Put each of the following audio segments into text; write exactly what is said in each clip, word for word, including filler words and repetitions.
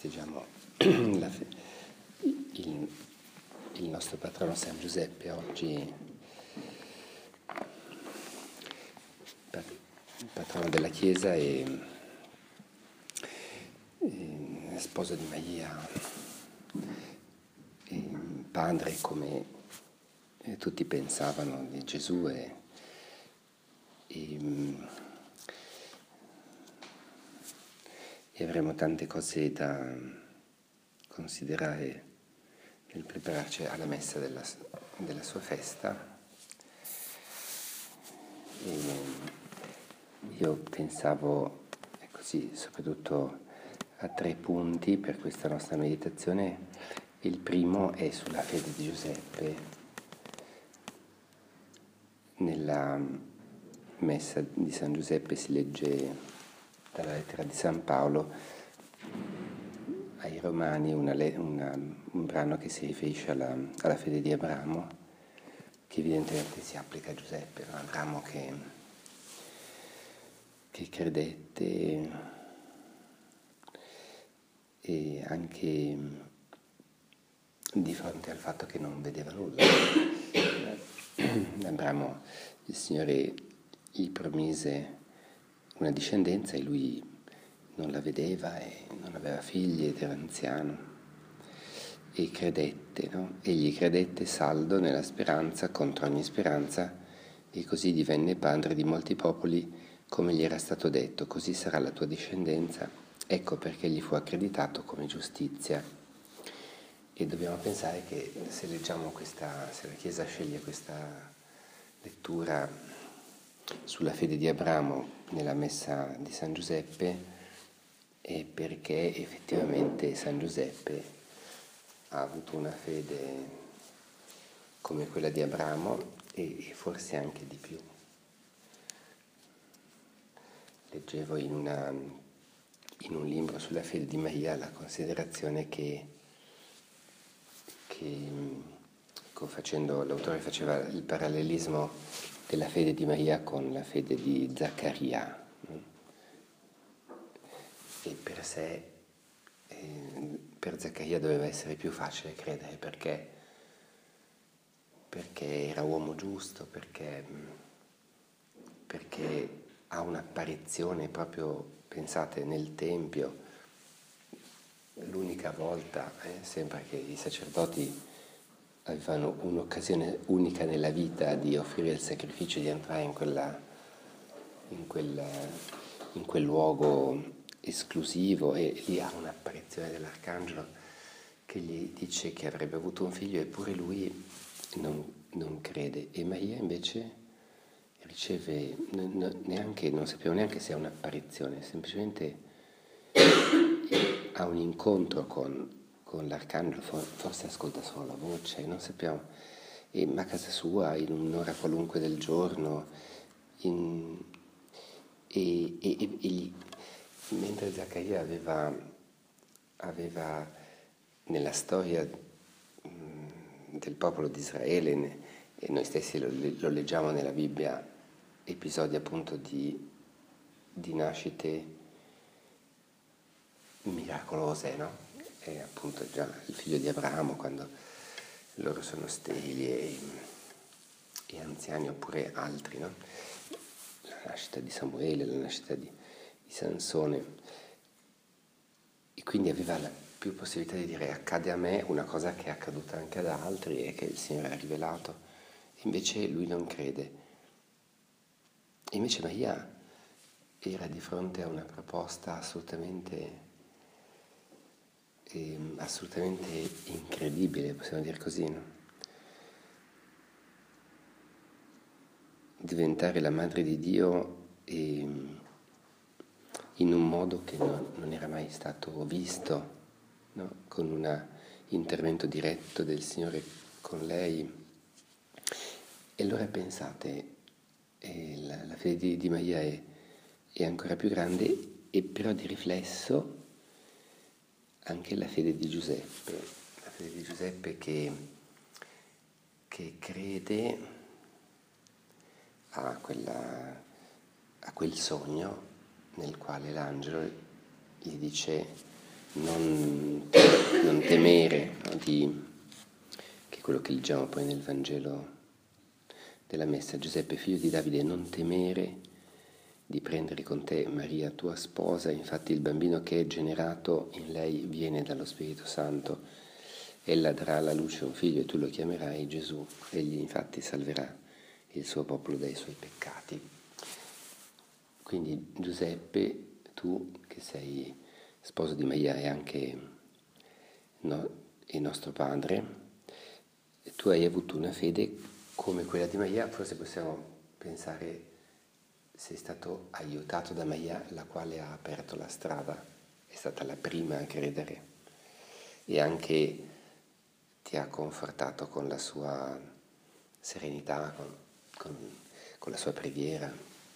festeggiamo la fe- il, il nostro patrono San Giuseppe oggi, patrono della Chiesa e, e sposo di Maria, e padre come tutti pensavano di Gesù e, e E avremo tante cose da considerare nel prepararci alla messa della, della sua festa. E io pensavo, e così, soprattutto a tre punti per questa nostra meditazione. Il primo è sulla fede di Giuseppe. Nella messa di San Giuseppe si legge dalla lettera di San Paolo ai Romani una, una, un brano che si riferisce alla, alla fede di Abramo, che evidentemente si applica a Giuseppe, no? Abramo che, che credette e anche di fronte al fatto che non vedeva nulla. Abramo, il Signore gli promise una discendenza e lui non la vedeva e non aveva figli ed era anziano e credette, no? Egli credette saldo nella speranza contro ogni speranza e così divenne padre di molti popoli come gli era stato detto, così sarà la tua discendenza, ecco perché gli fu accreditato come giustizia. E dobbiamo pensare che se leggiamo questa, se la Chiesa sceglie questa lettura sulla fede di Abramo nella messa di San Giuseppe è perché effettivamente San Giuseppe ha avuto una fede come quella di Abramo e forse anche di più. Leggevo in, una, in un libro sulla fede di Maria la considerazione che, che facendo, l'autore faceva il parallelismo della fede di Maria con la fede di Zaccaria. E per sé, eh, per Zaccaria doveva essere più facile credere perché, perché era uomo giusto, perché, perché ha un'apparizione proprio, pensate, nel Tempio. L'unica volta, eh, sembra che i sacerdoti avevano un'occasione unica nella vita di offrire il sacrificio, di entrare in, quella, in, quel, in quel luogo esclusivo, e lì ha un'apparizione dell'arcangelo che gli dice che avrebbe avuto un figlio, eppure lui non, non crede. E Maria invece riceve, neanche, non sappiamo neanche se è un'apparizione, semplicemente ha un incontro con con l'arcangelo, forse ascolta solo la voce, non sappiamo, e, ma a casa sua, in un'ora qualunque del giorno, in, e, e, e, e mentre Zaccaria aveva, aveva nella storia mh, del popolo di Israele, ne, e noi stessi lo, lo leggiamo nella Bibbia, episodi appunto di, di nascite miracolose, no? È appunto già il figlio di Abramo quando loro sono sterili e, e anziani, oppure altri, no? La nascita di Samuele, la nascita di, di Sansone, e quindi aveva la più possibilità di dire accade a me una cosa che è accaduta anche ad altri e che il Signore ha rivelato, invece lui non crede. E invece Maria era di fronte a una proposta assolutamente È assolutamente incredibile, possiamo dire così, no? Diventare la madre di Dio e, in un modo che non, non era mai stato visto, no? Con un intervento diretto del Signore con lei. E allora pensate, eh, la, la fede di, di Maria è, è ancora più grande, e però di riflesso anche la fede di Giuseppe, la fede di Giuseppe che, che crede a, quella, a quel sogno nel quale l'angelo gli dice non, non temere, no, di, che è quello che leggiamo poi nel Vangelo della Messa. Giuseppe, figlio di Davide, non temere di prendere con te Maria, tua sposa, infatti il bambino che è generato in lei viene dallo Spirito Santo. Ella darà alla luce un figlio e tu lo chiamerai Gesù. Egli infatti salverà il suo popolo dai suoi peccati. Quindi Giuseppe, tu che sei sposo di Maria e anche no, il nostro padre, tu hai avuto una fede come quella di Maria. Forse possiamo pensare sei stato aiutato da Maria, la quale ha aperto la strada, è stata la prima a credere e anche ti ha confortato con la sua serenità, con, con, con la sua preghiera.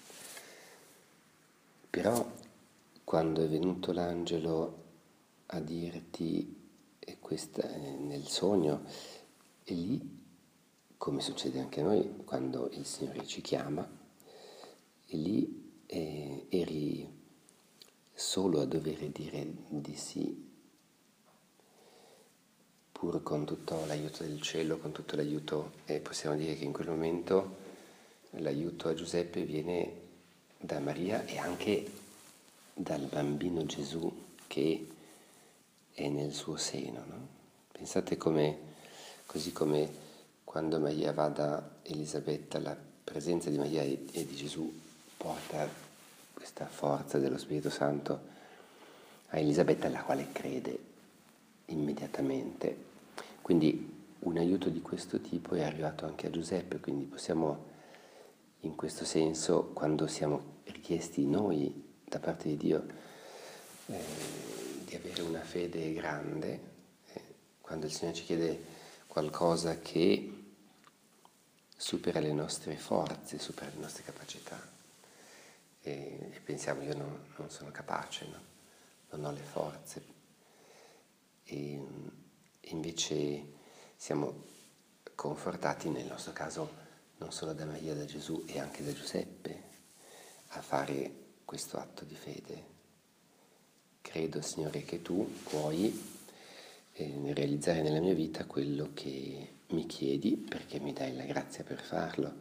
Però quando è venuto l'angelo a dirti e questa, nel sogno, e lì, come succede anche a noi, quando il Signore ci chiama, e lì eh, eri solo a dover dire di sì, pur con tutto l'aiuto del cielo, con tutto l'aiuto, e possiamo dire che in quel momento l'aiuto a Giuseppe viene da Maria e anche dal bambino Gesù che è nel suo seno, no? Pensate come, così come quando Maria va da Elisabetta, la presenza di Maria e di Gesù porta questa forza dello Spirito Santo a Elisabetta, la quale crede immediatamente. Quindi un aiuto di questo tipo è arrivato anche a Giuseppe, quindi possiamo in questo senso, quando siamo richiesti noi da parte di Dio eh, di avere una fede grande, eh, quando il Signore ci chiede qualcosa che supera le nostre forze, supera le nostre capacità, e, e pensiamo io non, non sono capace, no? Non ho le forze, e, e invece siamo confortati nel nostro caso non solo da Maria, da Gesù e anche da Giuseppe a fare questo atto di fede. Credo, Signore, che tu puoi eh, realizzare nella mia vita quello che mi chiedi, perché mi dai la grazia per farlo.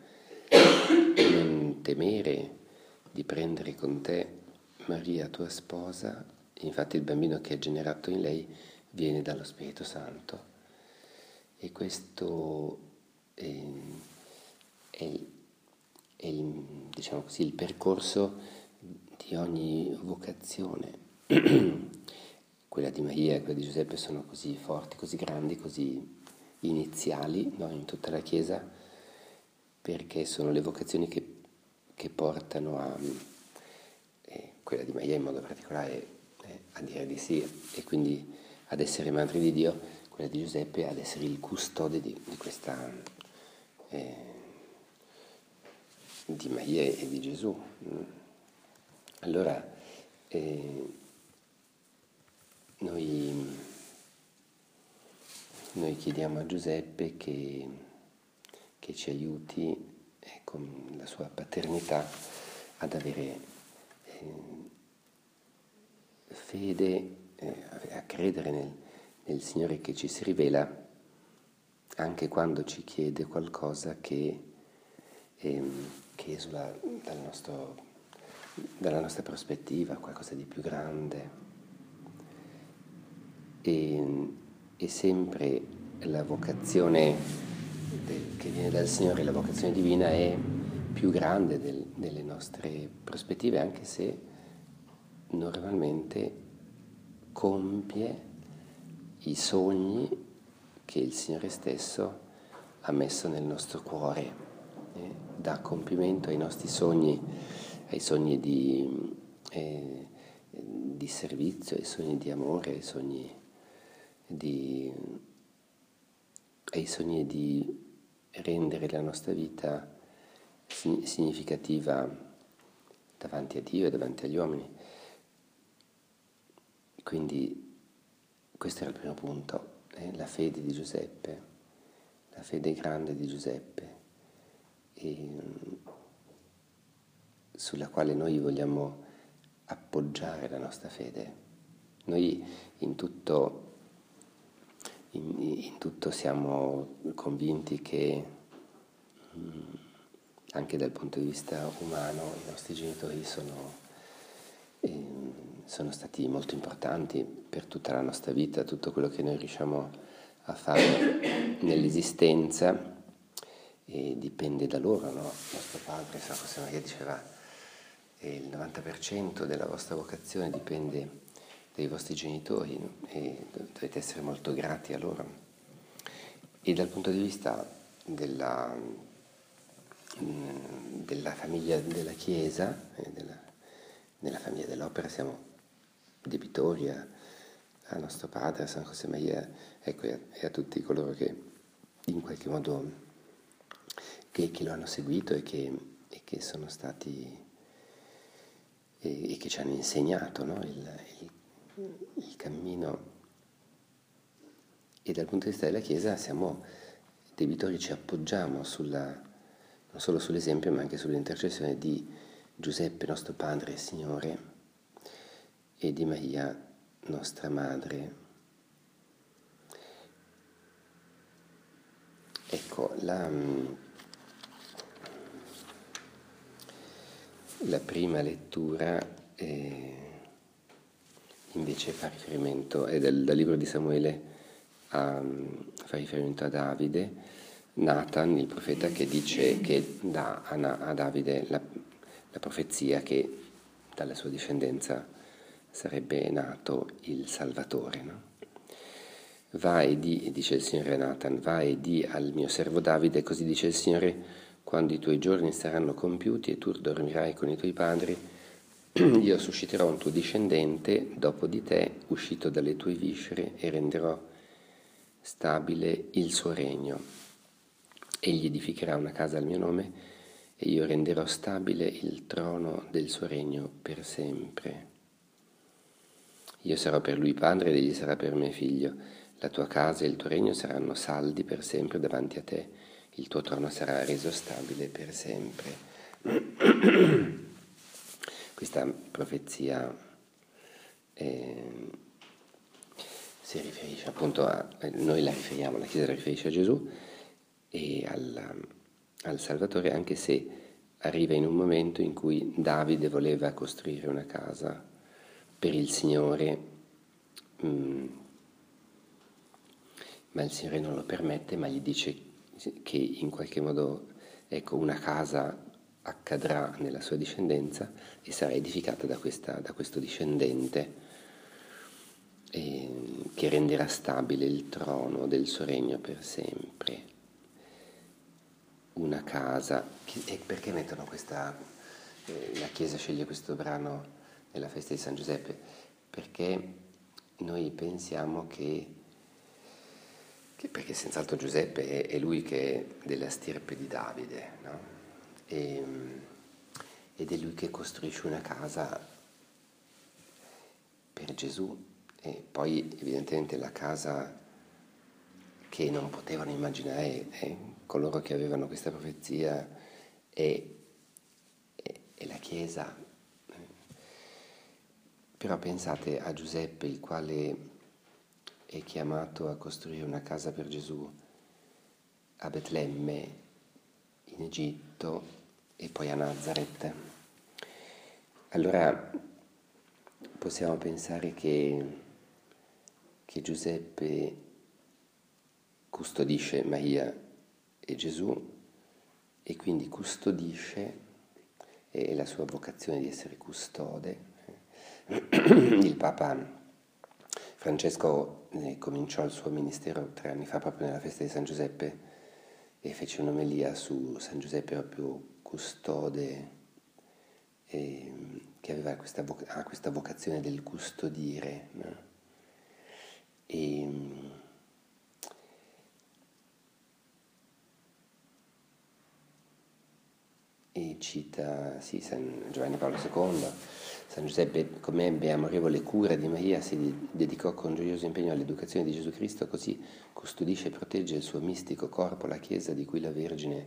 Non temere di prendere con te Maria, tua sposa, infatti il bambino che è generato in lei viene dallo Spirito Santo. E questo è, è, è il, diciamo così, il percorso di ogni vocazione. Quella di Maria e quella di Giuseppe sono così forti, così grandi, così iniziali, no, in tutta la Chiesa, perché sono le vocazioni che, che portano a, eh, quella di Maria in modo particolare, eh, a dire di sì e quindi ad essere madre di Dio, quella di Giuseppe ad essere il custode di, di questa, eh, di Maria e di Gesù. Allora, eh, noi, noi chiediamo a Giuseppe che, che ci aiuti eh, con la sua paternità ad avere eh, fede, eh, a credere nel, nel Signore che ci si rivela anche quando ci chiede qualcosa che, eh, che esula dal nostro, dalla nostra prospettiva, qualcosa di più grande. E, e sempre la vocazione del, che viene dal Signore, la vocazione divina, è più grande del, delle nostre prospettive, anche se normalmente compie i sogni che il Signore stesso ha messo nel nostro cuore, eh, dà compimento ai nostri sogni, ai sogni di, eh, di servizio, ai sogni di amore, ai sogni di, ai sogni di rendere la nostra vita significativa davanti a Dio e davanti agli uomini. Quindi questo era il primo punto, eh, la fede di Giuseppe, la fede grande di Giuseppe, e, sulla quale noi vogliamo appoggiare la nostra fede. Noi in tutto, in, in tutto siamo convinti che mh, anche dal punto di vista umano i nostri genitori sono, eh, sono stati molto importanti per tutta la nostra vita, tutto quello che noi riusciamo a fare nell'esistenza e dipende da loro, no? Nostro padre, San José Maria, diceva che il novanta per cento della vostra vocazione dipende dai vostri genitori, no? E dovete essere molto grati a loro. E dal punto di vista della, della famiglia della Chiesa, eh, della, della famiglia dell'opera, siamo debitori a, a nostro padre, a San José Maria, ecco, e a, e a tutti coloro che in qualche modo che, che lo hanno seguito e che, e che sono stati e, e che ci hanno insegnato, no? il, il, il cammino. E dal punto di vista della Chiesa siamo debitori, ci appoggiamo sulla, non solo sull'esempio ma anche sull'intercessione di Giuseppe nostro Padre e Signore e di Maria nostra Madre. Ecco, la, la prima lettura eh, invece fa riferimento, è dal, dal libro di Samuele, a, fa riferimento a Davide, Nathan, il profeta, che dice che dà a, a Davide la, la profezia che dalla sua discendenza sarebbe nato il Salvatore, no? Va e di, dice il Signore a Nathan, va e di al mio servo Davide, così dice il Signore, quando i tuoi giorni saranno compiuti e tu dormirai con i tuoi padri, io susciterò un tuo discendente dopo di te, uscito dalle tue viscere, e renderò stabile il suo regno. Egli edificherà una casa al mio nome e io renderò stabile il trono del suo regno per sempre. Io sarò per lui padre ed egli sarà per me figlio. La tua casa e il tuo regno saranno saldi per sempre davanti a te. Il tuo trono sarà reso stabile per sempre. Questa profezia eh, si riferisce appunto a, noi la riferiamo, la Chiesa la riferisce a Gesù e al, al Salvatore, anche se arriva in un momento in cui Davide voleva costruire una casa per il Signore, mh, ma il Signore non lo permette, ma gli dice che in qualche modo, ecco, una casa accadrà nella sua discendenza e sarà edificata da, questa, da questo discendente eh, che renderà stabile il trono del suo regno per sempre. Una casa, e perché mettono questa, eh, la Chiesa sceglie questo brano nella festa di San Giuseppe? Perché noi pensiamo che Che perché senz'altro Giuseppe è, è lui che è della stirpe di Davide, no? E, ed è lui che costruisce una casa per Gesù, e poi evidentemente la casa che non potevano immaginare eh, coloro che avevano questa profezia è, è, è la Chiesa. Però pensate a Giuseppe, il quale è chiamato a costruire una casa per Gesù a Betlemme, in Egitto, e poi a Nazareth. Allora possiamo pensare che, che Giuseppe custodisce Maria e Gesù e quindi custodisce, è la sua vocazione di essere custode. Il Papa Francesco eh, cominciò il suo ministero tre anni fa, proprio nella festa di San Giuseppe, e fece un'omelia su San Giuseppe proprio custode, eh, che aveva questa, vo- ha questa vocazione del custodire, no? E, e cita sì, San Giovanni Paolo secondo, San Giuseppe, come ebbe amorevole cura di Maria, si dedicò con gioioso impegno all'educazione di Gesù Cristo, così custodisce e protegge il suo mistico corpo, la Chiesa di cui la Vergine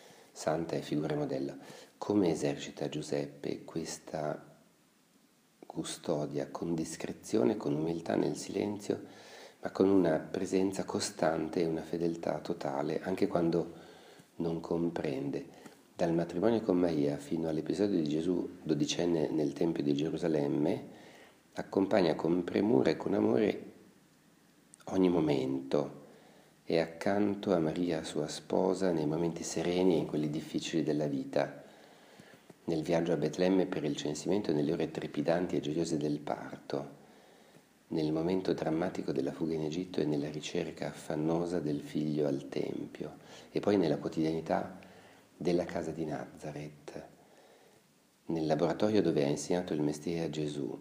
Santa è figura e modello. Come esercita Giuseppe questa, custodia con discrezione, con umiltà nel silenzio, ma con una presenza costante e una fedeltà totale, anche quando non comprende. Dal matrimonio con Maria fino all'episodio di Gesù dodicenne nel Tempio di Gerusalemme, accompagna con premura e con amore ogni momento, è accanto a Maria, sua sposa, nei momenti sereni e in quelli difficili della vita, nel viaggio a Betlemme per il censimento e nelle ore trepidanti e gioiose del parto, nel momento drammatico della fuga in Egitto e nella ricerca affannosa del figlio al Tempio, e poi nella quotidianità della casa di Nazareth, nel laboratorio dove ha insegnato il mestiere a Gesù.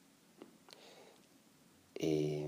E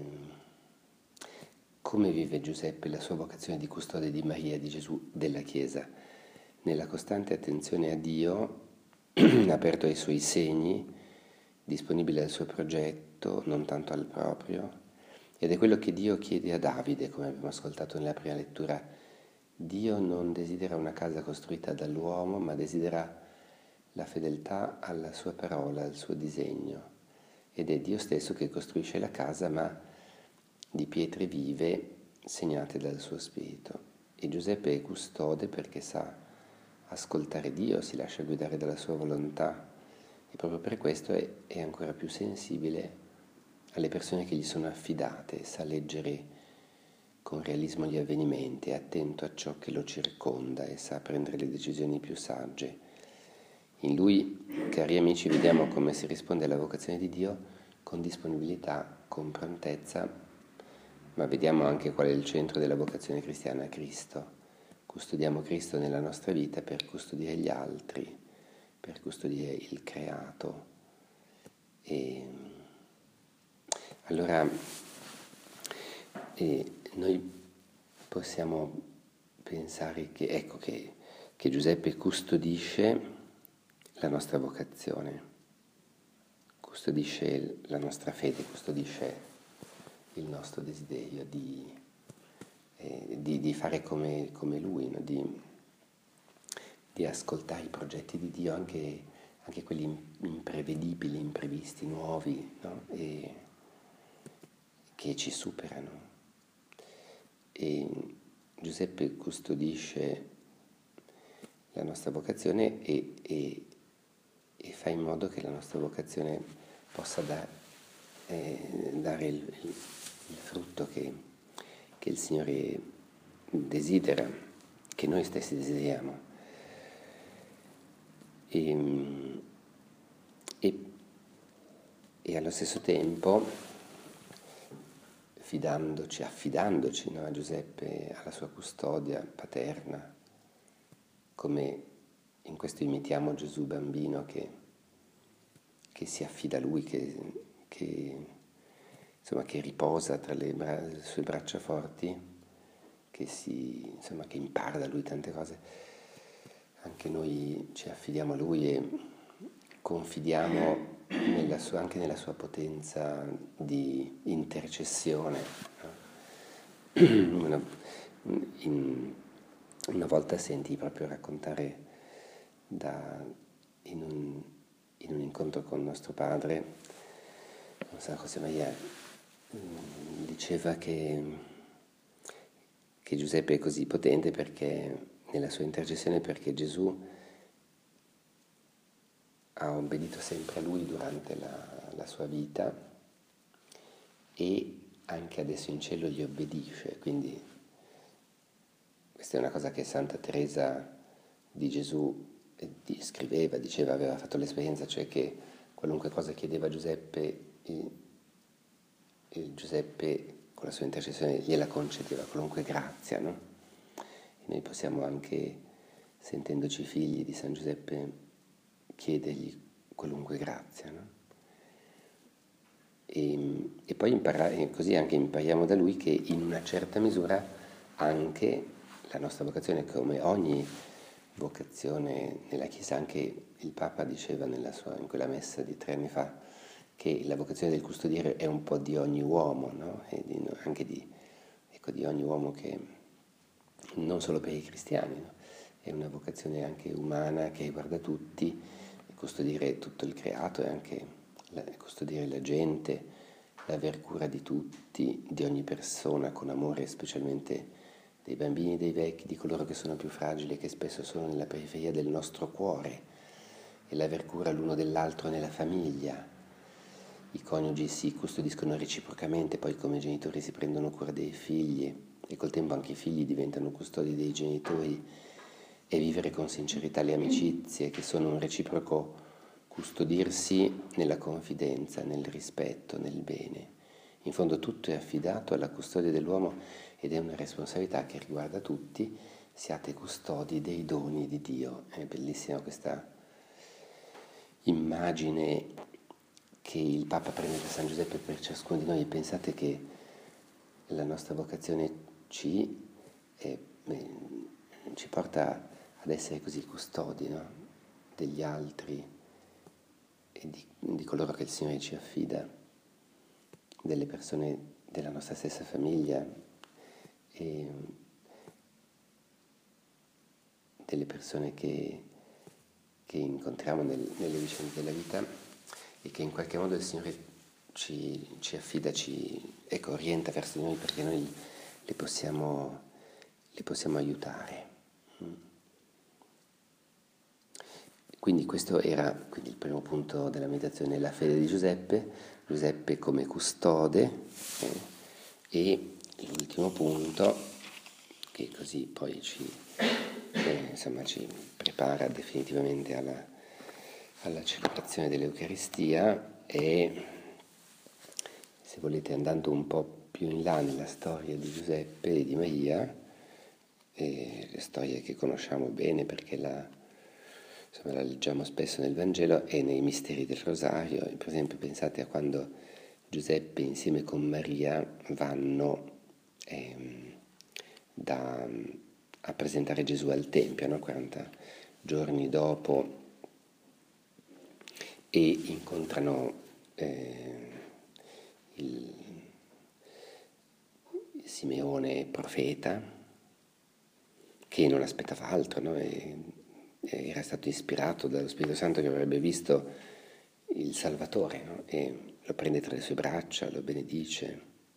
come vive Giuseppe la sua vocazione di custode di Maria, di Gesù, della Chiesa? Nella costante attenzione a Dio, aperto ai suoi segni, disponibile al suo progetto, non tanto al proprio, ed è quello che Dio chiede a Davide, come abbiamo ascoltato nella prima lettura. Dio non desidera una casa costruita dall'uomo, ma desidera la fedeltà alla sua parola, al suo disegno. Ed è Dio stesso che costruisce la casa, ma di pietre vive segnate dal suo spirito. E Giuseppe è custode perché sa ascoltare Dio, si lascia guidare dalla sua volontà, e proprio per questo è, è ancora più sensibile alle persone che gli sono affidate, sa leggere con realismo gli avvenimenti, è attento a ciò che lo circonda e sa prendere le decisioni più sagge. In lui, cari amici, vediamo come si risponde alla vocazione di Dio con disponibilità, con prontezza, ma vediamo anche qual è il centro della vocazione cristiana: Cristo. Custodiamo Cristo nella nostra vita per custodire gli altri, per custodire il creato. E allora e noi possiamo pensare che, ecco, che, che Giuseppe custodisce la nostra vocazione, custodisce la nostra fede, custodisce il nostro desiderio di, eh, di, di fare come, come Lui, no? di, di ascoltare i progetti di Dio, anche, anche quelli imprevedibili, imprevisti, nuovi, no? E che ci superano. E Giuseppe custodisce la nostra vocazione e, e, e fa in modo che la nostra vocazione possa dar, eh, dare il, il, il frutto che, che il Signore desidera, che noi stessi desideriamo. E, e, e allo stesso tempo fidandoci, affidandoci, no, a Giuseppe, alla sua custodia paterna, come in questo imitiamo Gesù bambino che, che si affida a Lui, che, che, insomma, che riposa tra le, bra- le sue braccia forti, che, si, insomma, che impara da Lui tante cose. Anche noi ci affidiamo a Lui e confidiamo nella sua, anche nella sua potenza di intercessione. Una, in, una volta senti proprio raccontare da, in, un, in un incontro con nostro padre, non so, José Maria diceva che, che Giuseppe è così potente perché nella sua intercessione, perché Gesù ha obbedito sempre a Lui durante la, la sua vita e anche adesso in cielo gli obbedisce. Quindi questa è una cosa che Santa Teresa di Gesù scriveva, diceva, aveva fatto l'esperienza, cioè che qualunque cosa chiedeva Giuseppe, il, il Giuseppe con la sua intercessione gliela concedeva, qualunque grazia, no? E noi possiamo anche, sentendoci figli di San Giuseppe, chiedergli qualunque grazia, no? E, e poi imparare, così anche impariamo da lui che in una certa misura anche la nostra vocazione, come ogni vocazione nella Chiesa, anche il Papa diceva nella sua, in quella messa di tre anni fa, che la vocazione del custodiere è un po' di ogni uomo, no? E di, anche di, ecco, di ogni uomo, che non solo per i cristiani, no? È una vocazione anche umana che riguarda tutti, custodire tutto il creato e anche la, custodire la gente, l'aver cura di tutti, di ogni persona con amore, specialmente dei bambini, dei vecchi, di coloro che sono più fragili e che spesso sono nella periferia del nostro cuore, e l'aver cura l'uno dell'altro nella famiglia. I coniugi si custodiscono reciprocamente, poi come genitori si prendono cura dei figli e col tempo anche i figli diventano custodi dei genitori, e vivere con sincerità le amicizie che sono un reciproco custodirsi nella confidenza, nel rispetto, nel bene. In fondo tutto è affidato alla custodia dell'uomo ed è una responsabilità che riguarda tutti. Siate custodi dei doni di Dio. È bellissima questa immagine che il Papa prende da San Giuseppe per ciascuno di noi. Pensate che la nostra vocazione ci, è, ci porta ad essere così custodi, no? Degli altri e di, di coloro che il Signore ci affida, delle persone della nostra stessa famiglia e delle persone che, che incontriamo nel, nelle vicende della vita, e che in qualche modo il Signore ci, ci affida, ci ecco, orienta verso di noi, perché noi le possiamo, le possiamo aiutare. Quindi questo era quindi il primo punto della meditazione, la fede di Giuseppe, Giuseppe come custode, eh, e l'ultimo punto, che così poi ci, eh, insomma, ci prepara definitivamente alla, alla celebrazione dell'Eucaristia, è, se volete, andando un po' più in là nella storia di Giuseppe e di Maria, eh, le storie che conosciamo bene perché la Insomma, la leggiamo spesso nel Vangelo e nei misteri del Rosario. Per esempio, pensate a quando Giuseppe insieme con Maria vanno ehm, da, a presentare Gesù al Tempio, no? quaranta giorni dopo, e incontrano eh, il, il Simeone profeta, che non aspettava altro, no? E, era stato ispirato dallo Spirito Santo, che avrebbe visto il Salvatore, no? E lo prende tra le sue braccia, lo benedice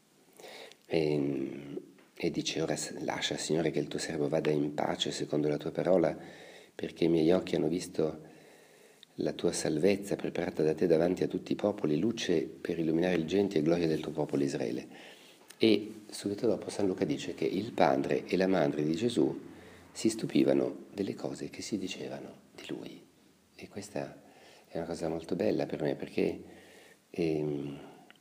e, e dice: ora lascia, Signore, che il tuo servo vada in pace secondo la tua parola, perché i miei occhi hanno visto la tua salvezza preparata da te davanti a tutti i popoli, luce per illuminare il genti e gloria del tuo popolo Israele. E subito dopo San Luca dice che il padre e la madre di Gesù si stupivano delle cose che si dicevano di lui. E questa è una cosa molto bella per me, perché, ehm,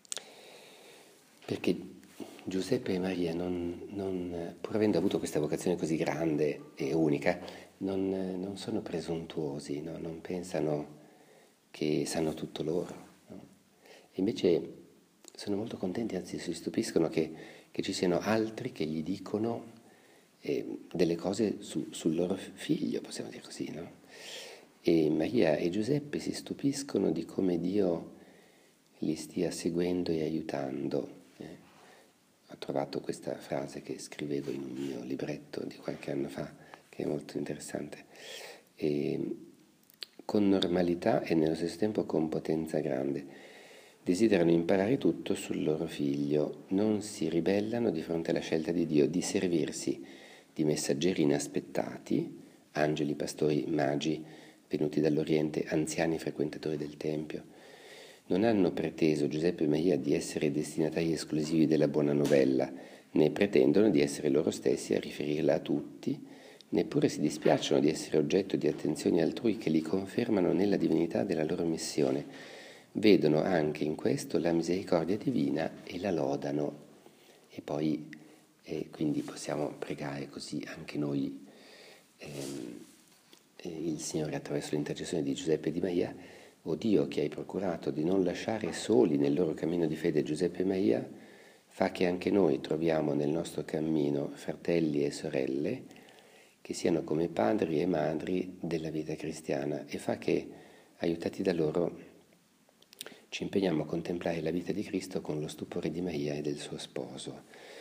perché Giuseppe e Maria, non, non, pur avendo avuto questa vocazione così grande e unica, non, non sono presuntuosi, no? Non pensano che sanno tutto loro. No? E invece sono molto contenti, anzi si stupiscono che, che ci siano altri che gli dicono eh, delle cose su, sul loro figlio, possiamo dire così, no? E Maria e Giuseppe si stupiscono di come Dio li stia seguendo e aiutando. Eh. Ho trovato questa frase che scrivevo in un mio libretto di qualche anno fa, che è molto interessante. E, con normalità e nello stesso tempo con potenza grande, desiderano imparare tutto sul loro figlio, non si ribellano di fronte alla scelta di Dio di servirsi di messaggeri inaspettati, angeli, pastori, magi, venuti dall'Oriente, anziani frequentatori del Tempio. Non hanno preteso Giuseppe e Maria di essere destinatari esclusivi della buona novella, né pretendono di essere loro stessi a riferirla a tutti, neppure si dispiacciono di essere oggetto di attenzioni altrui che li confermano nella divinità della loro missione. Vedono anche in questo la misericordia divina e la lodano. E poi, eh, quindi possiamo pregare così anche noi ehm, il Signore attraverso l'intercessione di Giuseppe e di Maria: o Dio, che hai procurato di non lasciare soli nel loro cammino di fede Giuseppe e Maria, fa che anche noi troviamo nel nostro cammino fratelli e sorelle che siano come padri e madri della vita cristiana, e fa che, aiutati da loro, ci impegniamo a contemplare la vita di Cristo con lo stupore di Maria e del suo sposo.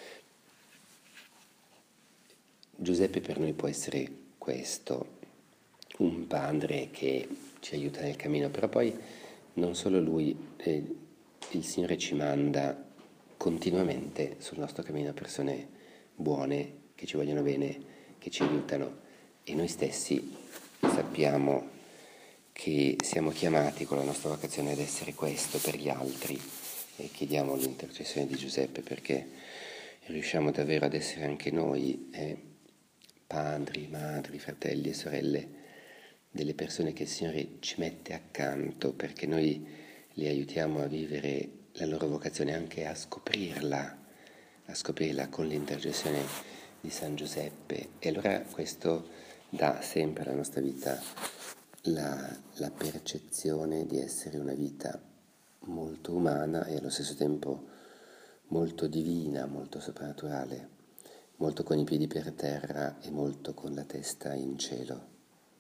Giuseppe per noi può essere questo, un padre che ci aiuta nel cammino, però poi non solo Lui, eh, il Signore ci manda continuamente sul nostro cammino persone buone, che ci vogliono bene, che ci aiutano, e noi stessi sappiamo che siamo chiamati con la nostra vocazione ad essere questo per gli altri, e chiediamo l'intercessione di Giuseppe perché riusciamo davvero ad essere anche noi eh, padri, madri, fratelli e sorelle delle persone che il Signore ci mette accanto, perché noi li aiutiamo a vivere la loro vocazione, anche a scoprirla, a scoprirla con l'intercessione di San Giuseppe. E allora questo dà sempre alla nostra vita la, la percezione di essere una vita molto umana e allo stesso tempo molto divina, molto soprannaturale, molto con i piedi per terra e molto con la testa in cielo.